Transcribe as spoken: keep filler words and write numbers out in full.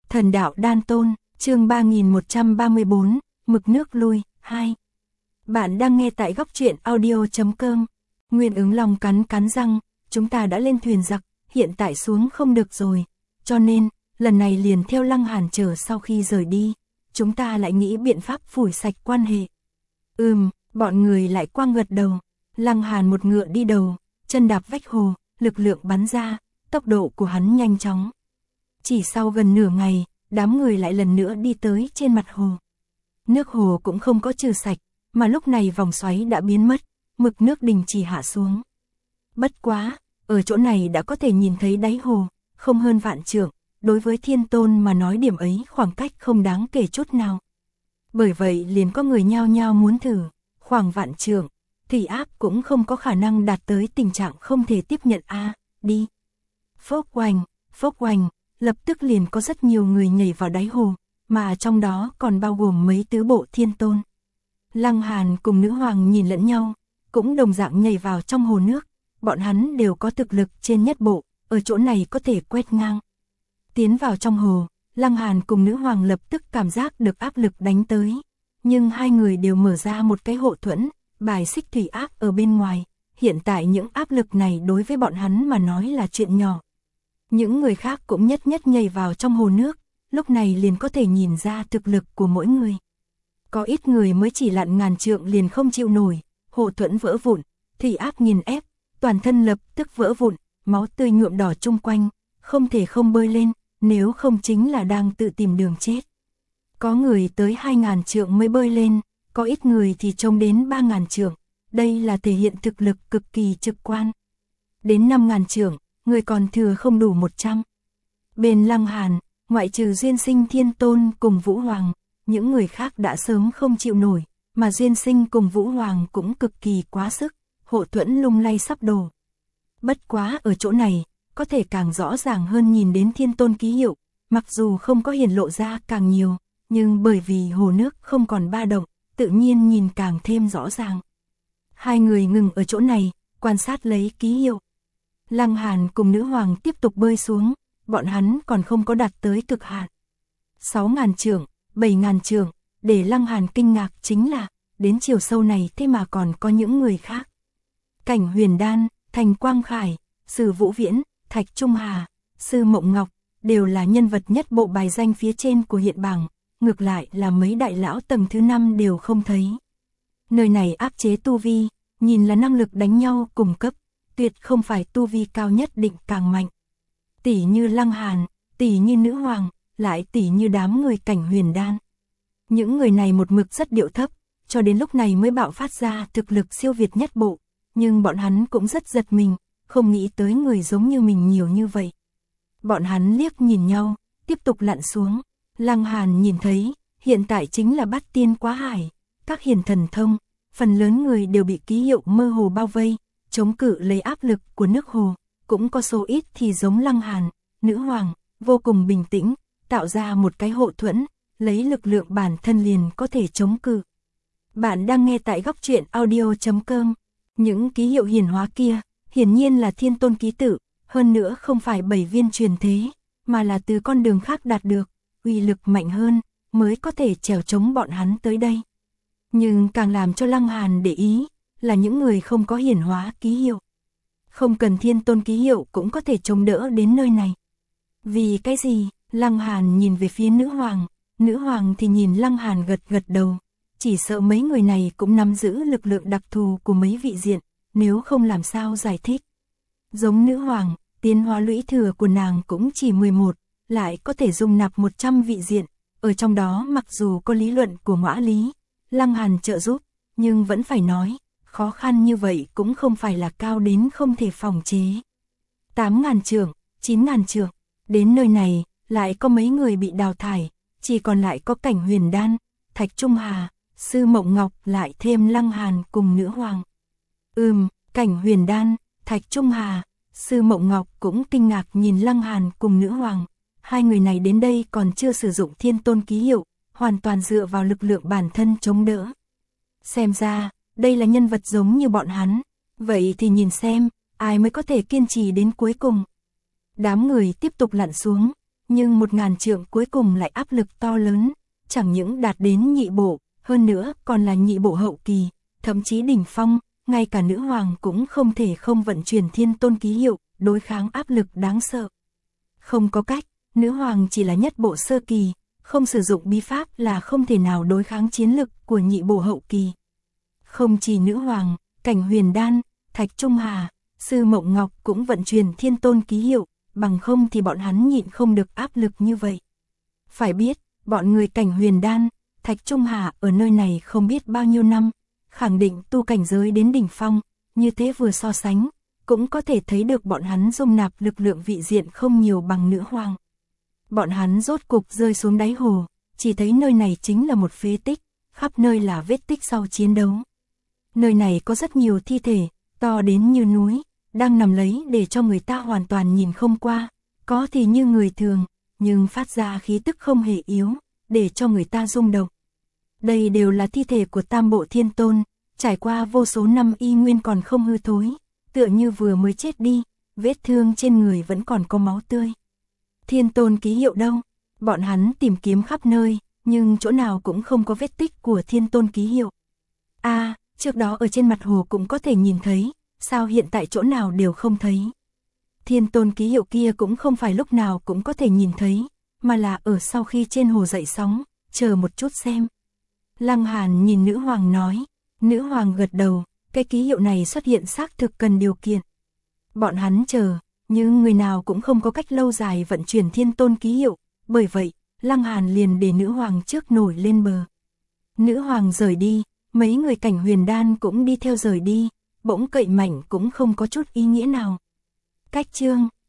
Thần đạo đan tôn, chương ba nghìn một trăm ba mươi bốn, mực nước lui, hai. Bạn đang nghe tại góc truyện audio.com. Nguyên ứng lòng cắn cắn răng, chúng ta đã lên thuyền giặc, hiện tại xuống không được rồi. Cho nên, lần này liền theo Lăng Hàn chờ sau khi rời đi, chúng ta lại nghĩ biện pháp phủi sạch quan hệ. Ừm, bọn người lại quang gật đầu. Lăng Hàn một ngựa đi đầu, chân đạp vách hồ, lực lượng bắn ra, tốc độ của hắn nhanh chóng. Chỉ sau gần nửa ngày, đám người lại lần nữa đi tới trên mặt hồ. Nước hồ cũng không có trừ sạch, mà lúc này vòng xoáy đã biến mất, mực nước đình chỉ hạ xuống. Bất quá, ở chỗ này đã có thể nhìn thấy đáy hồ, không hơn vạn trượng, đối với Thiên Tôn mà nói điểm ấy khoảng cách không đáng kể chút nào. Bởi vậy liền có người nhao nhao muốn thử, khoảng vạn trượng, thủy áp cũng không có khả năng đạt tới tình trạng không thể tiếp nhận a, à, đi. Phốc oành, phốc oành, lập tức liền có rất nhiều người nhảy vào đáy hồ, mà trong đó còn bao gồm mấy tứ bộ Thiên Tôn. Lăng Hàn cùng nữ hoàng nhìn lẫn nhau, cũng đồng dạng nhảy vào trong hồ nước, bọn hắn đều có thực lực trên nhất bộ, ở chỗ này có thể quét ngang. Tiến vào trong hồ, Lăng Hàn cùng nữ hoàng lập tức cảm giác được áp lực đánh tới, nhưng hai người đều mở ra một cái hộ thuẫn, bài xích thủy áp ở bên ngoài, hiện tại những áp lực này đối với bọn hắn mà nói là chuyện nhỏ. Những người khác cũng nhất nhất nhảy vào trong hồ nước, lúc này liền có thể nhìn ra thực lực của mỗi người. Có ít người mới chỉ lặn ngàn trượng liền không chịu nổi, hộ thuẫn vỡ vụn, thủy áp nghiền ép, toàn thân lập tức vỡ vụn, máu tươi nhuộm đỏ chung quanh, không thể không bơi lên, nếu không chính là đang tự tìm đường chết. Có người tới hai ngàn trượng mới bơi lên, có ít người thì trông đến ba ngàn trượng, đây là thể hiện thực lực cực kỳ trực quan. Đến năm ngàn trượng, người còn thừa không đủ một trăm. Bên Lăng Hàn, ngoại trừ Duyên Sinh Thiên Tôn cùng Vũ Hoàng, những người khác đã sớm không chịu nổi, mà Duyên Sinh cùng Vũ Hoàng cũng cực kỳ quá sức, hộ thuẫn lung lay sắp đổ. Bất quá ở chỗ này, có thể càng rõ ràng hơn nhìn đến Thiên Tôn ký hiệu, mặc dù không có hiển lộ ra càng nhiều, nhưng bởi vì hồ nước không còn ba động, tự nhiên nhìn càng thêm rõ ràng. Hai người ngừng ở chỗ này, quan sát lấy ký hiệu. Lăng Hàn cùng nữ hoàng tiếp tục bơi xuống, bọn hắn còn không có đạt tới cực hạn. sáu ngàn trượng, bảy ngàn trượng, để Lăng Hàn kinh ngạc chính là, đến chiều sâu này thế mà còn có những người khác. Cảnh Huyền Đan, Thành Quang Khải, Sư Vũ Viễn, Thạch Trung Hà, Sư Mộng Ngọc, đều là nhân vật nhất bộ bài danh phía trên của hiện bảng, ngược lại là mấy đại lão tầng thứ năm đều không thấy. Nơi này áp chế tu vi, nhìn là năng lực đánh nhau cùng cấp, tuyệt không phải tu vi cao nhất định càng mạnh. Tỷ như Lăng Hàn, tỷ như nữ hoàng, lại tỷ như đám người Cảnh Huyền Đan. Những người này một mực rất điệu thấp, cho đến lúc này mới bạo phát ra thực lực siêu việt nhất bộ, nhưng bọn hắn cũng rất giật mình, không nghĩ tới người giống như mình nhiều như vậy. Bọn hắn liếc nhìn nhau, tiếp tục lặn xuống. Lăng Hàn nhìn thấy, hiện tại chính là Bát Tiên Quá Hải, các hiển thần thông, phần lớn người đều bị ký hiệu mơ hồ bao vây, chống cự lấy áp lực của nước hồ, cũng có số ít thì giống Lăng Hàn, nữ hoàng, vô cùng bình tĩnh, tạo ra một cái hộ thuẫn, lấy lực lượng bản thân liền có thể chống cự. Bạn đang nghe tại góc truyện audio.com, những ký hiệu hiển hóa kia, hiển nhiên là Thiên Tôn ký tự, hơn nữa không phải bảy viên truyền thế, mà là từ con đường khác đạt được, uy lực mạnh hơn, mới có thể trèo chống bọn hắn tới đây. Nhưng càng làm cho Lăng Hàn để ý, là những người không có hiển hóa ký hiệu. Không cần Thiên Tôn ký hiệu cũng có thể chống đỡ đến nơi này. Vì cái gì? Lăng Hàn nhìn về phía nữ hoàng, nữ hoàng thì nhìn Lăng Hàn gật gật đầu, chỉ sợ mấy người này cũng nắm giữ lực lượng đặc thù của mấy vị diện, nếu không làm sao giải thích. Giống nữ hoàng, tiến hóa lũy thừa của nàng cũng chỉ mười một, lại có thể dung nạp một trăm vị diện, ở trong đó mặc dù có lý luận của Ngõa Lý, Lăng Hàn trợ giúp, nhưng vẫn phải nói, khó khăn như vậy cũng không phải là cao đến không thể phòng chế. tám ngàn trượng, chín ngàn trượng, đến nơi này, lại có mấy người bị đào thải, chỉ còn lại có Cảnh Huyền Đan, Thạch Trung Hà, Sư Mộng Ngọc lại thêm Lăng Hàn cùng nữ hoàng. Ừm, Cảnh Huyền Đan, Thạch Trung Hà, Sư Mộng Ngọc cũng kinh ngạc nhìn Lăng Hàn cùng nữ hoàng. Hai người này đến đây còn chưa sử dụng Thiên Tôn ký hiệu, hoàn toàn dựa vào lực lượng bản thân chống đỡ. Xem ra, đây là nhân vật giống như bọn hắn. Vậy thì nhìn xem, ai mới có thể kiên trì đến cuối cùng. Đám người tiếp tục lặn xuống, nhưng một ngàn trượng cuối cùng lại áp lực to lớn, chẳng những đạt đến nhị bộ, hơn nữa còn là nhị bộ hậu kỳ, thậm chí đỉnh phong, ngay cả nữ hoàng cũng không thể không vận chuyển thiên tôn ký hiệu, đối kháng áp lực đáng sợ. Không có cách, nữ hoàng chỉ là nhất bộ sơ kỳ, không sử dụng bí pháp là không thể nào đối kháng chiến lực của nhị bộ hậu kỳ. Không chỉ nữ hoàng, Cảnh Huyền Đan, Thạch Trung Hà, Sư Mộng Ngọc cũng vận chuyển thiên tôn ký hiệu, bằng không thì bọn hắn nhịn không được áp lực như vậy. Phải biết, bọn người Cảnh Huyền Đan, Thạch Trung Hà ở nơi này không biết bao nhiêu năm, khẳng định tu cảnh giới đến đỉnh phong, như thế vừa so sánh, cũng có thể thấy được bọn hắn dung nạp lực lượng vị diện không nhiều bằng nữ hoàng. Bọn hắn rốt cục rơi xuống đáy hồ, chỉ thấy nơi này chính là một phế tích, khắp nơi là vết tích sau chiến đấu. Nơi này có rất nhiều thi thể, to đến như núi, đang nằm lấy để cho người ta hoàn toàn nhìn không qua, có thì như người thường, nhưng phát ra khí tức không hề yếu, để cho người ta rung động. Đây đều là thi thể của tam bộ thiên tôn, trải qua vô số năm y nguyên còn không hư thối, tựa như vừa mới chết đi, vết thương trên người vẫn còn có máu tươi. Thiên tôn ký hiệu đâu? Bọn hắn tìm kiếm khắp nơi, nhưng chỗ nào cũng không có vết tích của thiên tôn ký hiệu. À, trước đó ở trên mặt hồ cũng có thể nhìn thấy, sao hiện tại chỗ nào đều không thấy. Thiên tôn ký hiệu kia cũng không phải lúc nào cũng có thể nhìn thấy, mà là ở sau khi trên hồ dậy sóng, chờ một chút xem. Lăng Hàn nhìn nữ hoàng nói, nữ hoàng gật đầu, cái ký hiệu này xuất hiện xác thực cần điều kiện. Bọn hắn chờ, nhưng người nào cũng không có cách lâu dài vận chuyển thiên tôn ký hiệu, bởi vậy, Lăng Hàn liền để nữ hoàng trước nổi lên bờ. Nữ hoàng rời đi, mấy người Cảnh Huyền Đan cũng đi theo rời đi, bỗng cậy mạnh cũng không có chút ý nghĩa nào. Cách chương